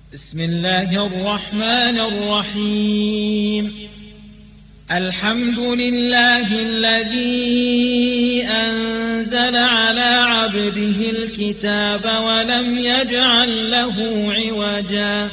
بسم الله الرحمن الرحيم. الحمد لله الذي أنزل على عبده الكتاب ولم يجعل له عوجا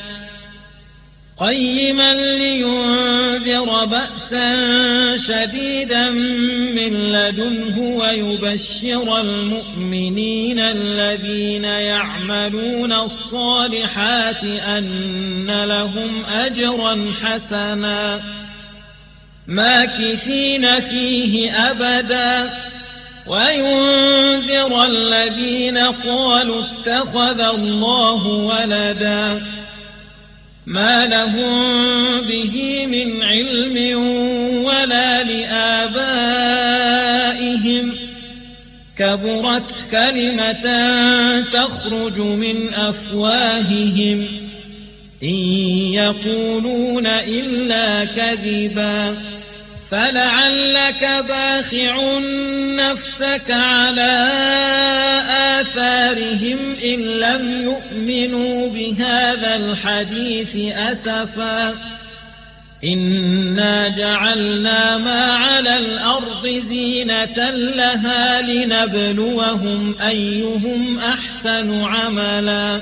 قيما لينذر بأسا شديدا من لدنه ويبشر المؤمنين الذين يعملون الصالحات أن لهم أجرا حسنا ماكثين فيه أبدا وينذر الذين قالوا اتخذ الله ولدا ما لهم به من علم ولا لآبائهم كبرت كلمة تخرج من أفواههم إن يقولون إلا كذبا فلعلك باخع نفسك على آثارهم إن لم يؤمنوا بهذا الحديث أسفا إنا جعلنا ما على الأرض زينة لها لنبلوهم أيهم أحسن عملا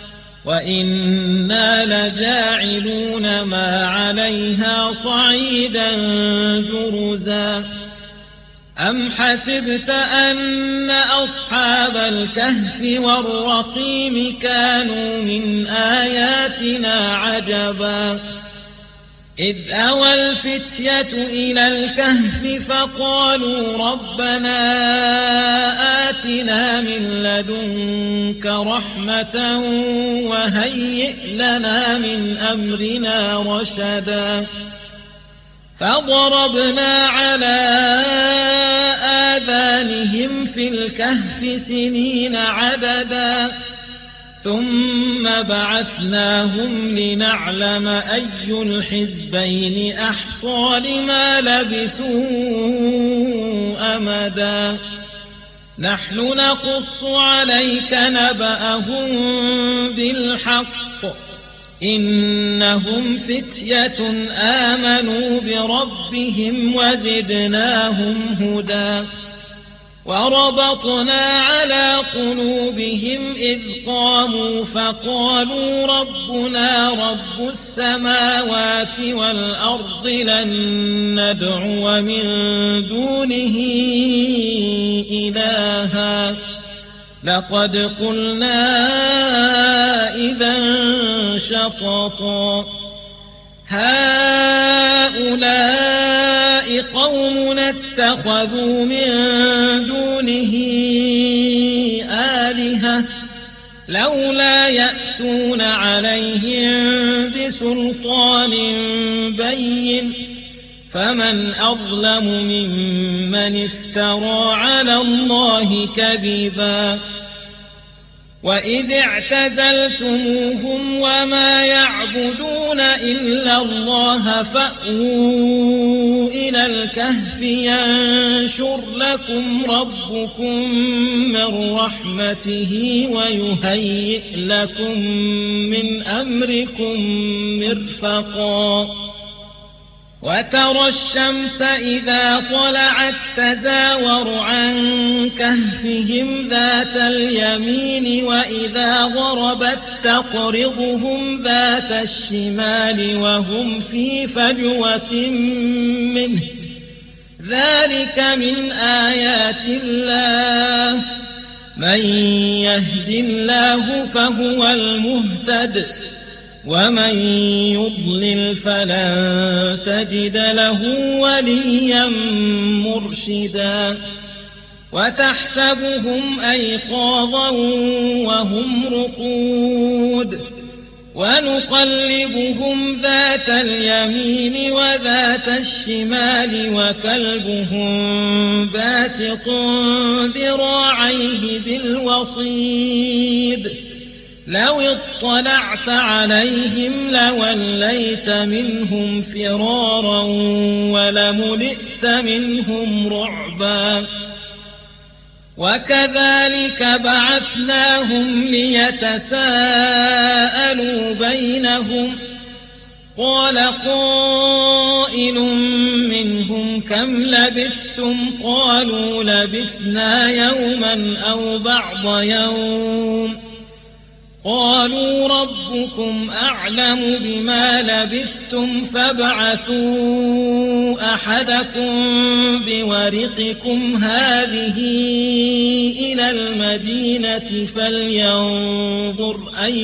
وإنا لجاعلون ما عليها صعيدا جرزا أم حسبت أن أصحاب الكهف والرقيم كانوا من آياتنا عجبا إذ أوى الفتية إلى الكهف فقالوا ربنا آتنا من لدنك رحمة وهيئ لنا من أمرنا رشدا فضربنا على آذانهم في الكهف سنين عددا ثم بعثناهم لنعلم أي الحزبين أحصى لما لبثوا أمدا نحن نقص عليك نبأهم بالحق إنهم فتية آمنوا بربهم وزدناهم هدى وربطنا على قلوبهم إذ قاموا فقالوا ربنا رب السماوات والأرض لن ندعو من دونه إلها لقد قلنا إذا شططا هؤلاء قومنا اتخذوا من دونه آلهة لولا يأتون عليهم بسلطان بين فمن أظلم ممن افترى على الله كذبا وإذ اعتزلتموهم وما يعبدون إلا الله فأووا إلى الكهف ينشر لكم ربكم من رحمته ويهيئ لكم من أمركم مرفقا وترى الشمس إذا طلعت تزاور عن كهفهم ذات اليمين وإذا غربت تقرضهم ذات الشمال وهم في فجوة منه ذلك من آيات الله من يهد الله فهو المهتد ومن يضلل فلن تجد له وليا مرشدا وتحسبهم أيقاظا وهم رقود ونقلبهم ذات اليمين وذات الشمال وكلبهم باسط ذراعيه بالوصيد لو اطلعت عليهم لوليت منهم فرارا ولملئت منهم رعبا وكذلك بعثناهم ليتساءلوا بينهم قال قائل منهم كم لبثتم قالوا لبثنا يوما أو بعض يوم قالوا ربكم أعلم بما لبثتم فابعثوا أحدكم بورقكم هذه إلى المدينة فلينظر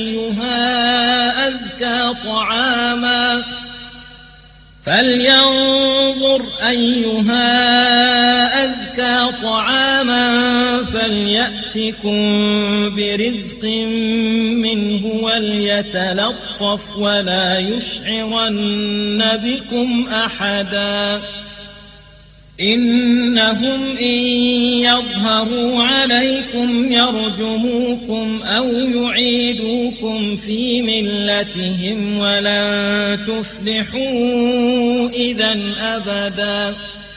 أيها أزكى طعاما فليأتكم برزق منه وليتلطف ولا يشعرن بكم أحدا إنهم إن يظهروا عليكم يرجموكم أو يعيدوكم في ملتهم ولن تفلحوا إذا أبدا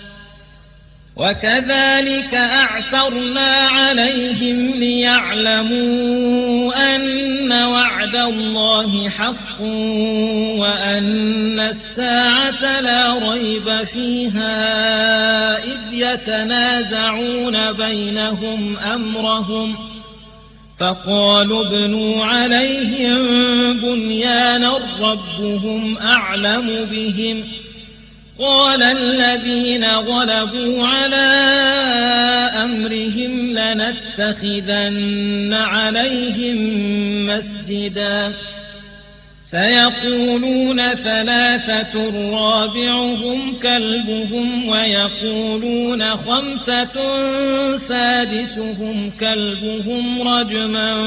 وكذلك أعثرنا عليهم ليعلموا أن وعد الله حق وأن الساعة لا ريب فيها إذ يتنازعون بينهم أمرهم فقالوا ابنوا عليهم بنيانا ربهم أعلم بهم قال الذين غلبوا على أمرهم لنتخذن عليهم مسجدا سيقولون ثلاثة رابعهم كلبهم ويقولون خمسة سادسهم كلبهم رجما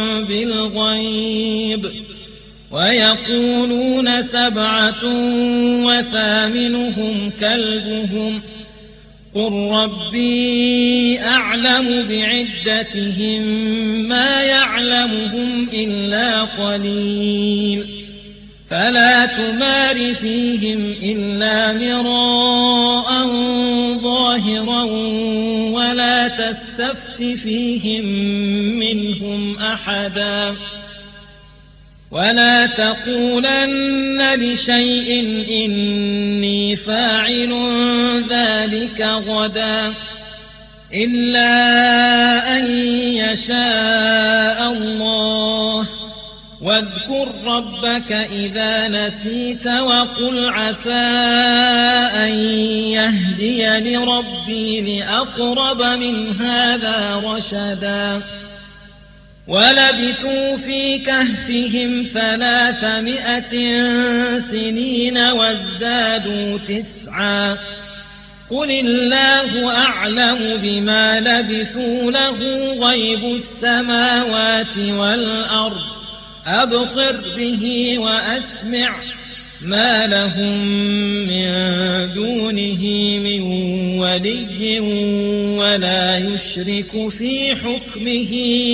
بالغيب ويقولون سبعة وثامنهم كلبهم قل ربي أعلم بعدتهم ما يعلمهم إلا قليل فلا تمار فيهم إلا مراء ظاهرا ولا تستفت فيهم منهم أحدا ولا تقولن لشيء إني فاعل ذلك غدا إلا أن يشاء الله واذكر ربك إذا نسيت وقل عسى أن يهديني ربي لأقرب من هذا رشدا ولبثوا في كهفهم 300 سنين وازدادوا 9 قل الله أعلم بما لبثوا له غيب السماوات والأرض أبصر به وأسمع ما لهم من دونه من ولي ولا يشرك في حكمه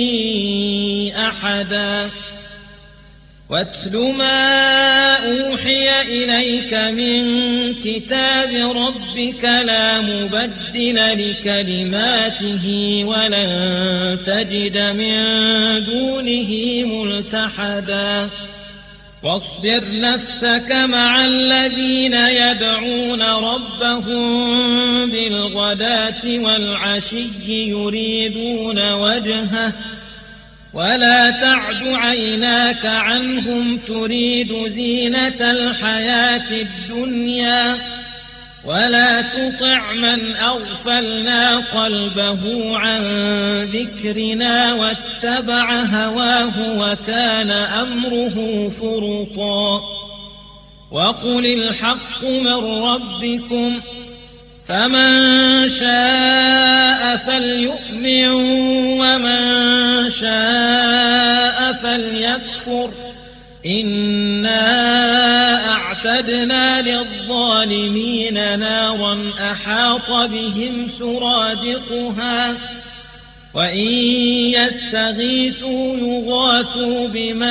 أحدا واتل ما أوحي إليك من كتاب ربك لا مبدل لكلماته ولن تجد من دونه ملتحدا واصبر نفسك مع الذين يدعون ربهم بالغداة والعشي يريدون وجهه ولا تعد عيناك عنهم تريد زينة الحياة الدنيا ولا تطع من أغفلنا قلبه عن ذكرنا واتبع هواه وكان أمره فرطا وقل الحق من ربكم فمن شاء فليؤمن ومن شاء فليكفر إنا أعتدنا للظالمين نارا أحاط بهم سرادقها وإن يستغيثوا يغاثوا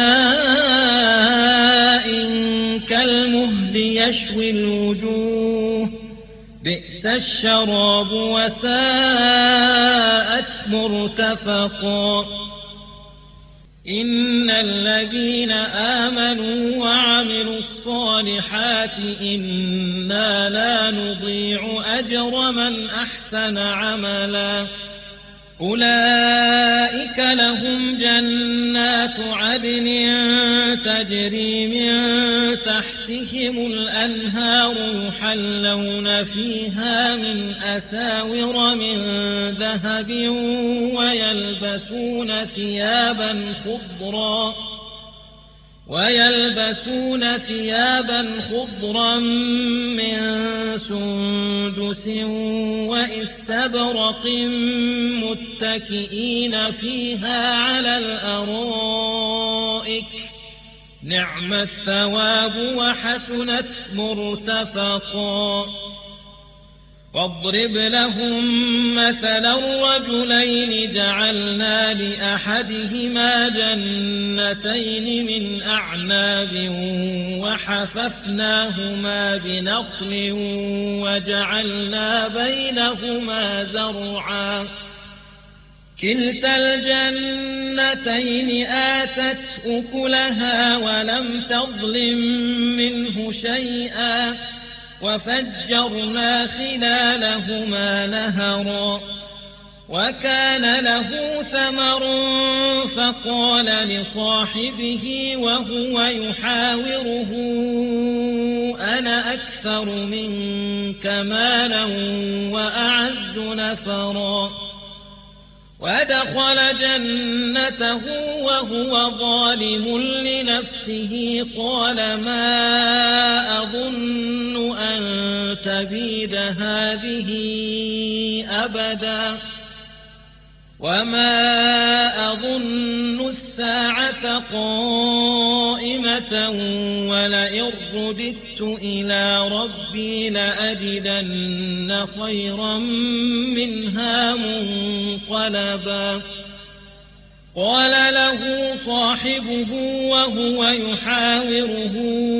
بماء كالمهل يشوي الوجوه بئس الشراب وساءت مرتفقا إن الذين آمنوا وعملوا الصالحات إنا لا نضيع أجر من أحسن عملا أولئك لهم جنات عدن تجري من تحتهم الأنهار يحلون فيها من أساور من ذهب ويلبسون ثيابا خضرا من سندس وإستبرق متكئين فيها على الأرائك نعم الثواب وحسنت مرتفقا واضرب لهم مثلا الرجلين جعلنا لأحدهما جنتين من أعناب وحففناهما بنخل وجعلنا بينهما زرعا كلتا الجنتين آتت أكلها ولم تظلم منه شيئا وفجرنا خلالهما نهرا وكان له ثمر فقال لصاحبه وهو يحاوره أنا أكثر منك مالا وأعز نفرا ودخل جنته وهو ظالم لنفسه قال ما أظن أن تبيد هذه أبدا وما أظن الساعة قائمة ولئن رددت إلى ربي لأجدن خيرا منها منقلبا قال له صاحبه وهو يحاوره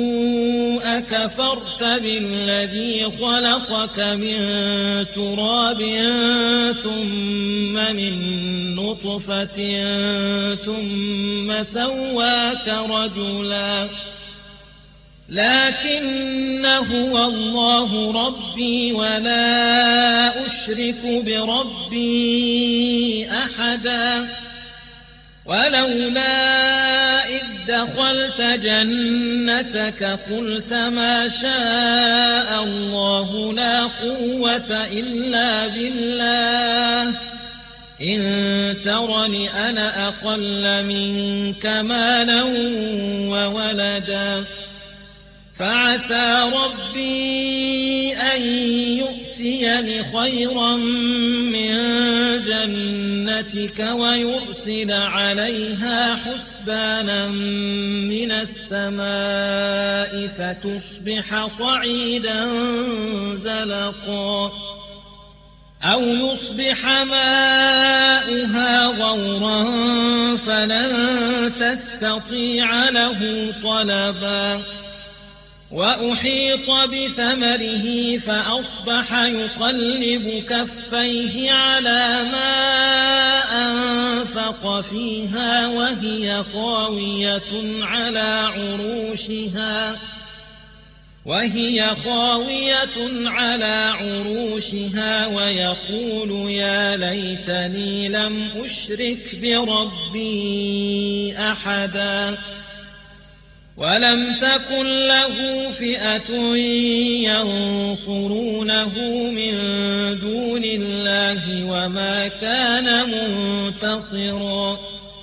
أكفرت بالذي خلقك من تراب ثم من نطفة ثم سواك رجلا لكن هو الله ربي ولا أشرك بربي أحدا ولولا إذ دخلت جنتك قلت ما شاء الله لا قوة إلا بالله إن ترني أنا أقل منك مالا وولدا فعسى ربي أن يؤتيني خيرا من جنتك ويرسل عليها حسبانا من السماء فتصبح صعيدا زلقا أو يصبح ماؤها غورا فلن تستطيع له طلبا وأحيط بثمره فأصبح يقلب كفيه على ما أنفق فيها وهي خاوية على عروشها ويقول يا ليتني لم أشرك بربي أحدا ولم تكن له فئة ينصرونه من دون الله وما كان منتصرا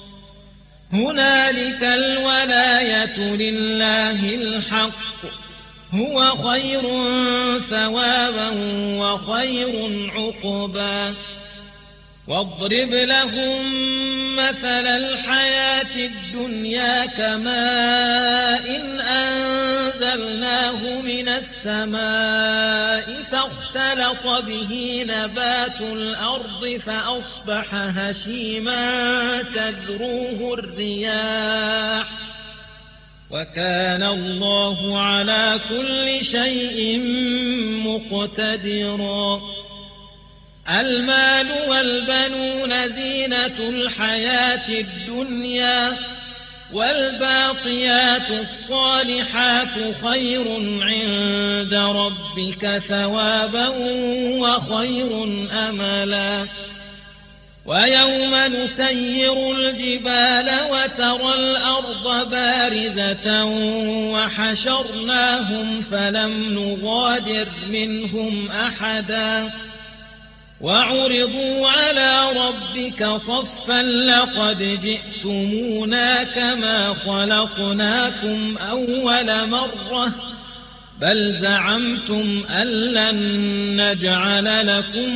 هنالك الولاية لله الحق هو خير ثوابا وخير عقبا واضرب لهم مثل الحياة الدنيا كماء إن أنزلناه من السماء فاختلط به نبات الأرض فأصبح هشيما تذروه الرياح وكان الله على كل شيء مقتدرا المال والبنون زينة الحياة الدنيا والباقيات الصالحات خير عند ربك ثوابا وخير أملا ويوم نسير الجبال وترى الأرض بارزة وحشرناهم فلم نغادر منهم أحدا وعرضوا على ربك صفا لقد جئتمونا كما خلقناكم أول مرة بل زعمتم أن لن نجعل لكم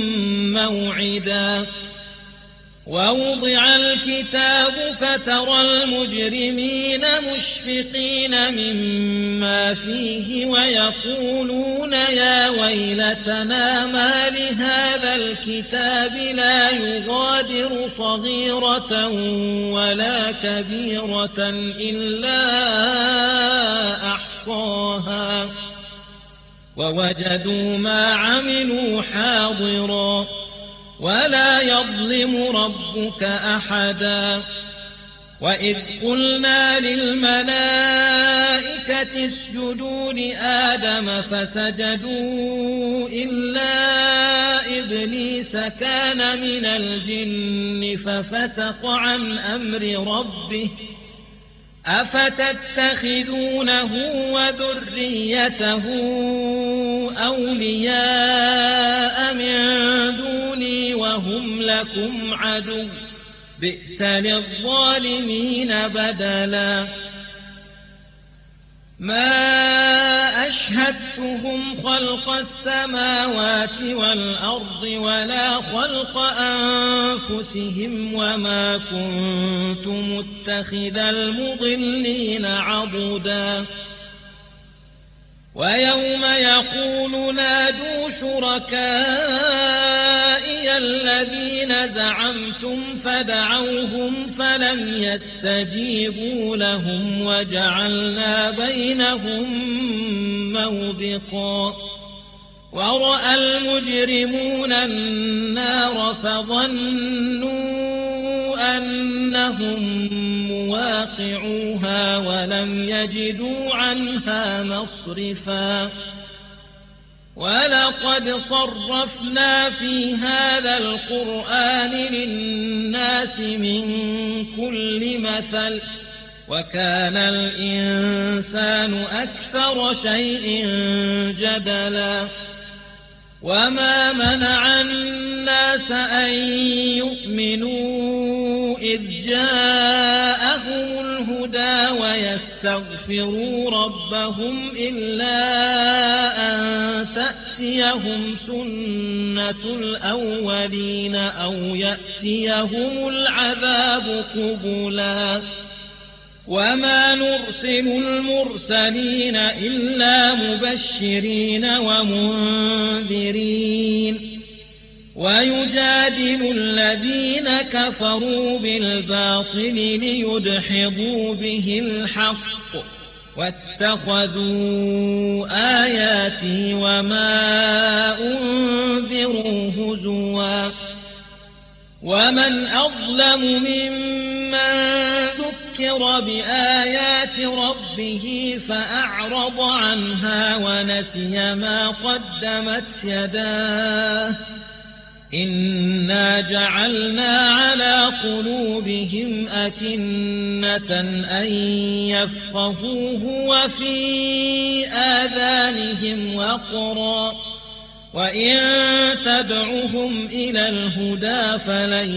موعدا ووضع الكتاب فترى المجرمين مشفقين مما فيه ويقولون يا ويلتنا ما لهذا الكتاب لا يغادر صغيرة ولا كبيرة إلا أحصاها ووجدوا ما عملوا حاضرا ولا يظلم ربك أحدا وإذ قلنا للملائكة اسجدوا لآدم فسجدوا إلا إبليس كان من الجن ففسق عن أمر ربه أفتتخذونه وذريته أولياء من دوني وهم لكم عدو بئس للظالمين بدلا ما أشهدتهم خلق السماوات والأرض ولا خلق أنفسهم وما كنت متخذ المضلين عضدا ويوم يقول نادوا شركائي الذين زعمتم فدعوهم فلم يستجيبوا لهم وجعلنا بينهم موبقا ورأى المجرمون النار فظنوا أنهم مواقعوها ولم يجدوا عنها مصرفا ولقد صرفنا في هذا القرآن للناس من كل مثل وكان الإنسان أكثر شيء جدلا وما منع الناس أن يؤمنوا إذ جاءهم الهدى ويستغفروا ربهم إلا أن تأتيهم سنة الأولين أو يأتيهم العذاب قبلا وما نرسل المرسلين إلا مبشرين ومنذرين ويجادل الذين كفروا بالباطل ليدحضوا به الحق واتخذوا آياتي وما أنذروا هزوا ومن أظلم ممن ذكر بآيات ربه فأعرض عنها ونسي ما قدمت يداه إنا جعلنا على قلوبهم أكنة أن يفقهوه وفي آذانهم وقرا وإن تدعهم إلى الهدى فلن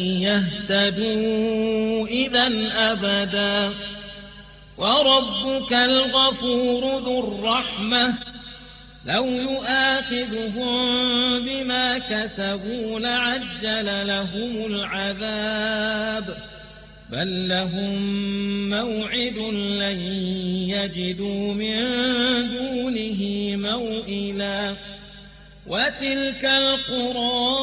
يهتدوا إذا أبدا وربك الغفور ذو الرحمة لو يؤاخذهم بما كسبوا لعجل لهم العذاب بل لهم موعد لن يجدوا من دونه موئلا وتلك القرى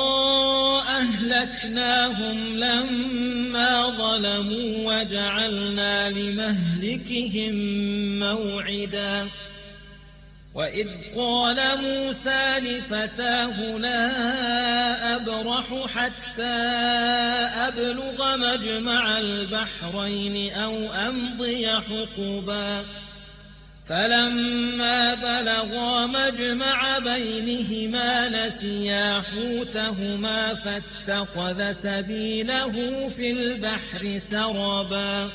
أهلكناهم لما ظلموا وجعلنا لمهلكهم موعدا وإذ قال موسى لفتاه لا أبرح حتى أبلغ مجمع البحرين أو أمضي حقبا فلما بلغا مجمع بينهما نسيا حوتهما فاتخذ سبيله في البحر سربا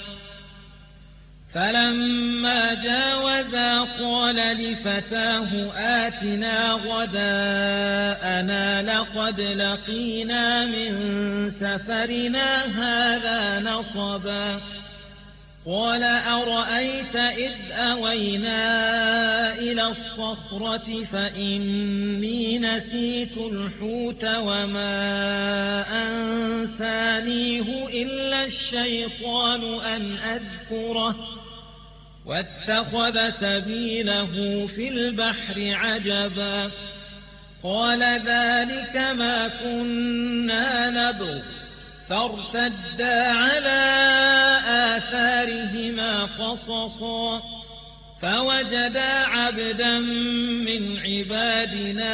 فلما جاوزا قال لفتاه آتنا غداءنا لقد لقينا من سفرنا هذا نصبا قال أرأيت إذ أوينا إلى الصخرة فإني نسيت الحوت وما أنسانيه إلا الشيطان أن أذكره واتخذ سبيله في البحر عجبا قال ذلك ما كنا نبغ فارتدا على آثارهما قصصا فوجدا عبدا من عبادنا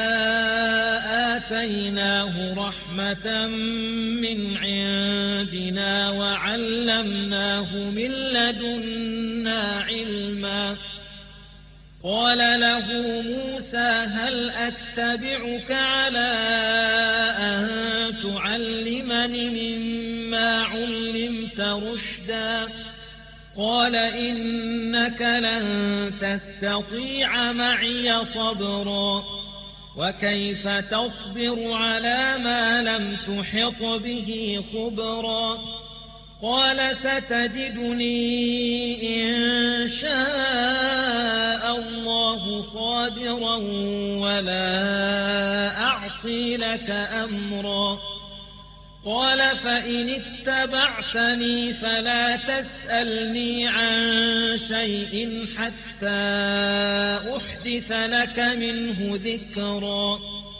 آتيناه رحمة من عندنا وعلمناه من لدنا علما قال له موسى هل أتبعك على أن تعلمني مما علمت رشدا قال إنك لن تستطيع معي صبرا وكيف تصبر على ما لم تحط به خبرا قال ستجدني إن شاء الله صابرا ولا أعصي لك أمرا قال فإن اتبعتني فلا تسألني عن شيء حتى أحدث لك منه ذكرا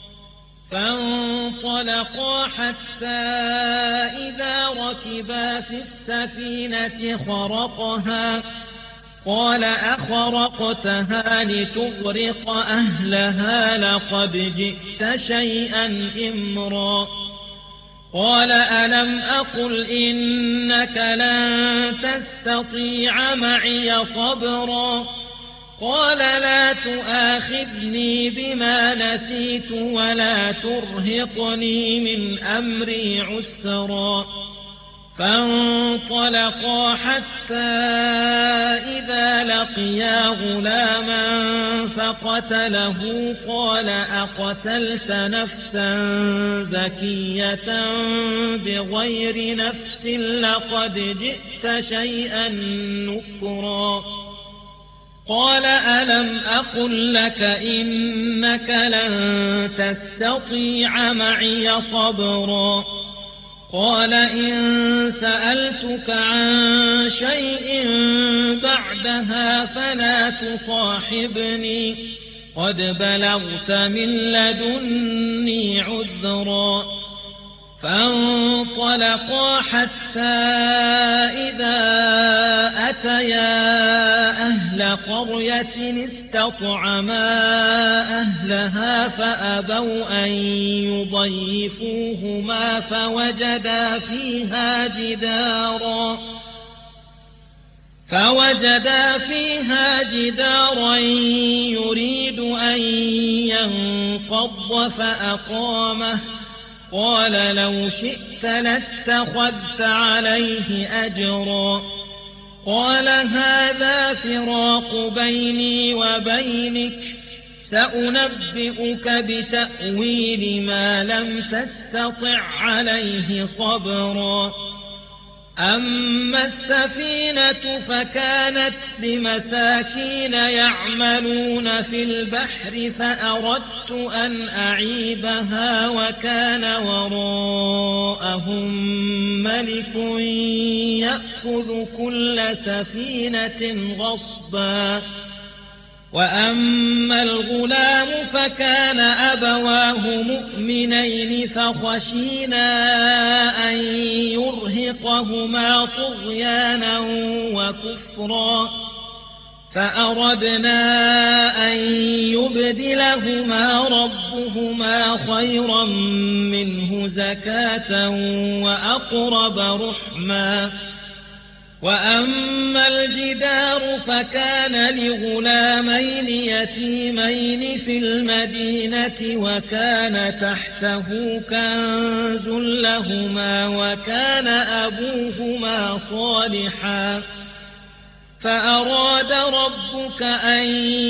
فانطلقا حتى إذا ركبا في السفينة خرقها قال أخرقتها لتغرق أهلها لقد جئت شيئا إمرا قال ألم أقل إنك لن تستطيع معي صبرا قال لا تؤاخذني بما نسيت ولا ترهقني من أمري عسرا فانطلقا حتى إذا لقيا غلاما فقتله قال أقتلت نفسا زكية بغير نفس لقد جئت شيئا نكرا قال ألم أقل لك إنك لن تستطيع معي صبرا قال إن سألتك عن شيء بعدها فلا تصاحبني قد بلغت من لدني عذرا فانطلقا حتى إذا أتيا أهل قرية استطعما أهلها فأبوا أن يضيفوهما فوجدا فيها جدارا يريد أن ينقض فأقامه قال لو شئت لاتخذت عليه أجرا قال هذا فراق بيني وبينك سأنبئك بتأويل ما لم تستطع عليه صبرا أما السفينة فكانت لمساكين يعملون في البحر فأردت أن أعيبها وكان وراءهم ملك يأخذ كل سفينة غصبا وأما الغلام فكان أبواه مؤمنين فخشينا أن يرهقهما طغيانا وكفرا فأردنا أن يبدلهما ربهما خيرا منه زكاة وأقرب رحما. وأما الجدار فكان لغلامين يتيمين في المدينة وكان تحته كنز لهما وكان أبوهما صالحا فأراد ربك أن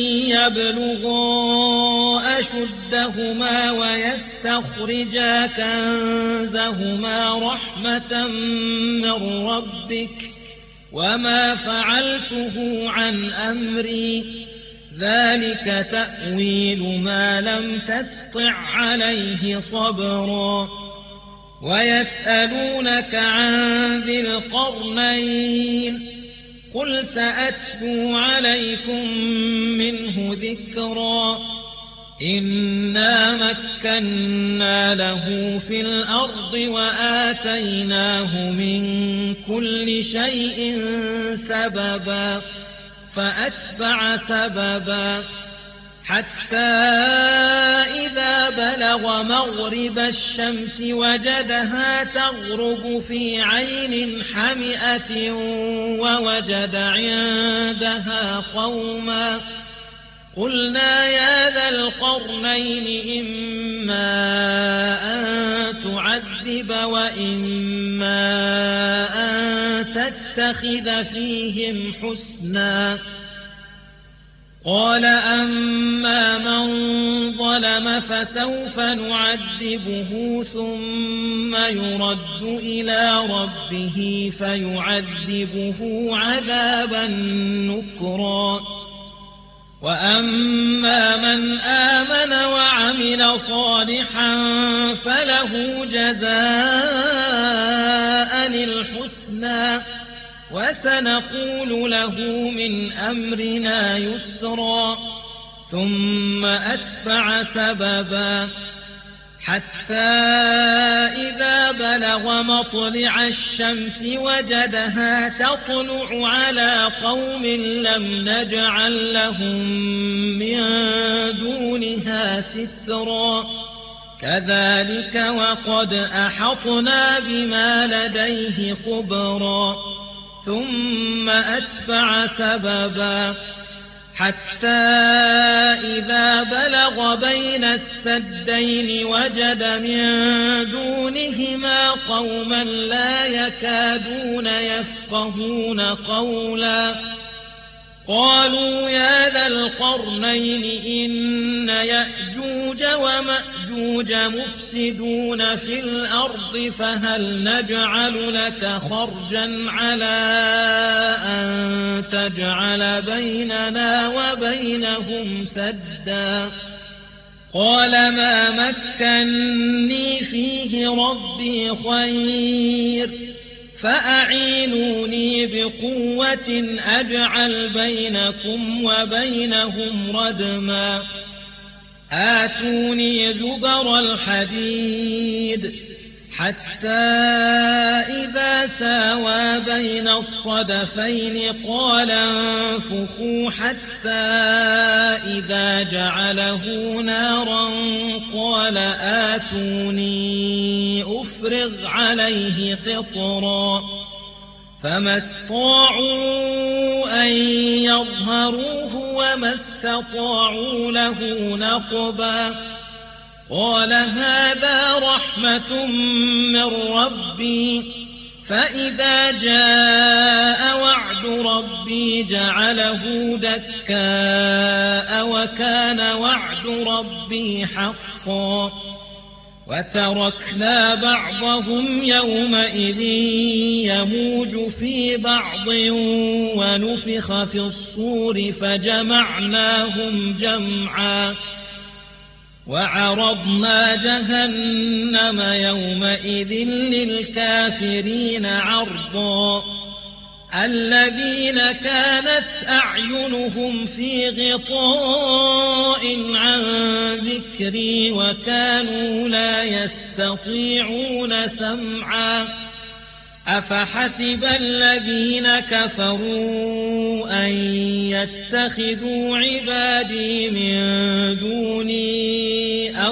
يبلغا أشدهما ويستخرجا كنزهما رحمة من ربك وما فعلته عن أمري ذلك تأويل ما لم تسطع عليه صبرا. ويسألونك عن ذي القرنين قل سأتلو عليكم منه ذكرا. إنا مكنا له في الأرض وآتيناه من كل شيء سببا فأتبع سببا حتى إذا بلغ مغرب الشمس وجدها تغرب في عين حمئة ووجد عندها قوما قلنا يا ذا القرنين إما أن تعذب وإما أن تتخذ فيهم حسنا. قال أما من ظلم فسوف نعذبه ثم يرد إلى ربه فيعذبه عذابا نكرا. وأما من آمن وعمل صالحا فله جزاء الحسنى وسنقول له من أمرنا يسرا. ثم أتبع سببا حتى إذا بلغ مطلع الشمس وجدها تطلع على قوم لم نجعل لهم من دونها سترا. كذلك وقد أحطنا بما لديه خبرا. ثم أتبع سببا حتى إذا بلغ بين السدين وجد من دونهما قوما لا يكادون يفقهون قولا. قالوا يا ذا القرنين إن يأجوج ومأجوج مفسدون في الأرض فهل نجعل لك خرجا على أن تجعل بيننا وبينهم سدا. قال ما مكني فيه ربي خير فأعينوني بقوة أجعل بينكم وبينهم ردما. آتوني زبر الحديد حتى إذا ساوى بين الصدفين قال انفخوا حتى إذا جعله نارا قال آتوني أفرغ عليه قطرا. فما استطاعوا أن يظهروه وما استطاعوا له نقبا. قال هذا رحمة من ربي فإذا جاء وعد ربي جعله دكاء وكان وعد ربي حقا. وتركنا بعضهم يومئذ يموج في بعض ونفخ في الصور فجمعناهم جمعا. وعرضنا جهنم يومئذ للكافرين عرضا. الذين كانت أعينهم في غطاء عن ذكري وكانوا لا يستطيعون سمعا. أفحسب الذين كفروا أن يتخذوا عبادي من دوني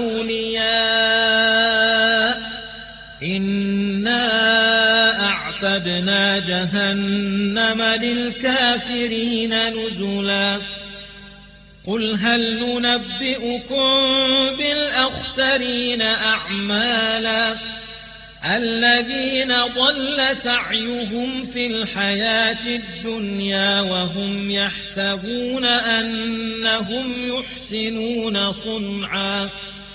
أولياء إنا أعتدنا جهنم للكافرين نزلا قل هل ننبئكم بالأخسرين أعمالا الذين ضل سعيهم في الحياة الدنيا وهم يحسبون أنهم يحسنون صنعا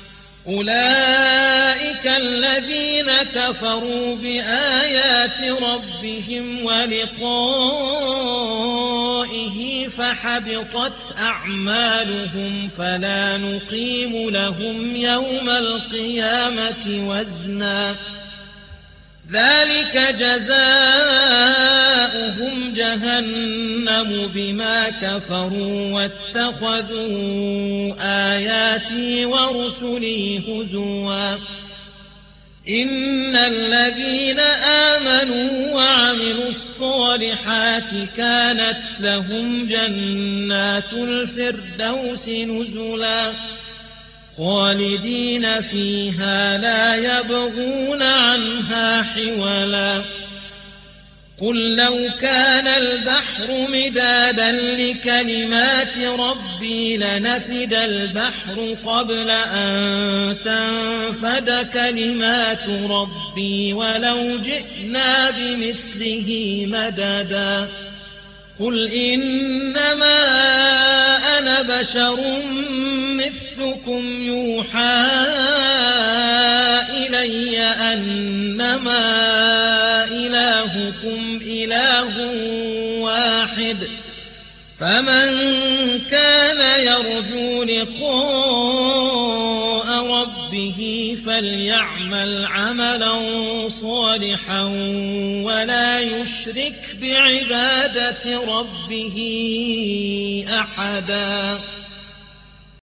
أولئك الذين كفروا بآيات ربهم ولقائه فحبطت أعمالهم فلا نقيم لهم يوم القيامة وزنا ذلك جزاؤهم جهنم بما كفروا واتخذوا آياتي ورسلي هزوا إن الذين آمنوا وعملوا الصالحات كانت لهم جنات الفردوس نزلا خالدين فيها لا يبغون عنها حولا قل لو كان البحر مدادا لكلمات ربي لنفد البحر قبل أن تنفد كلمات ربي ولو جئنا بمثله مددا قل إنما أنا بشر مثلكم يوحى إلي أنما إلهكم إله واحد فمن كان يرجو لقاء ربه فليعمل عملا صالحا ولا يشرك بعبادة ربه أحدا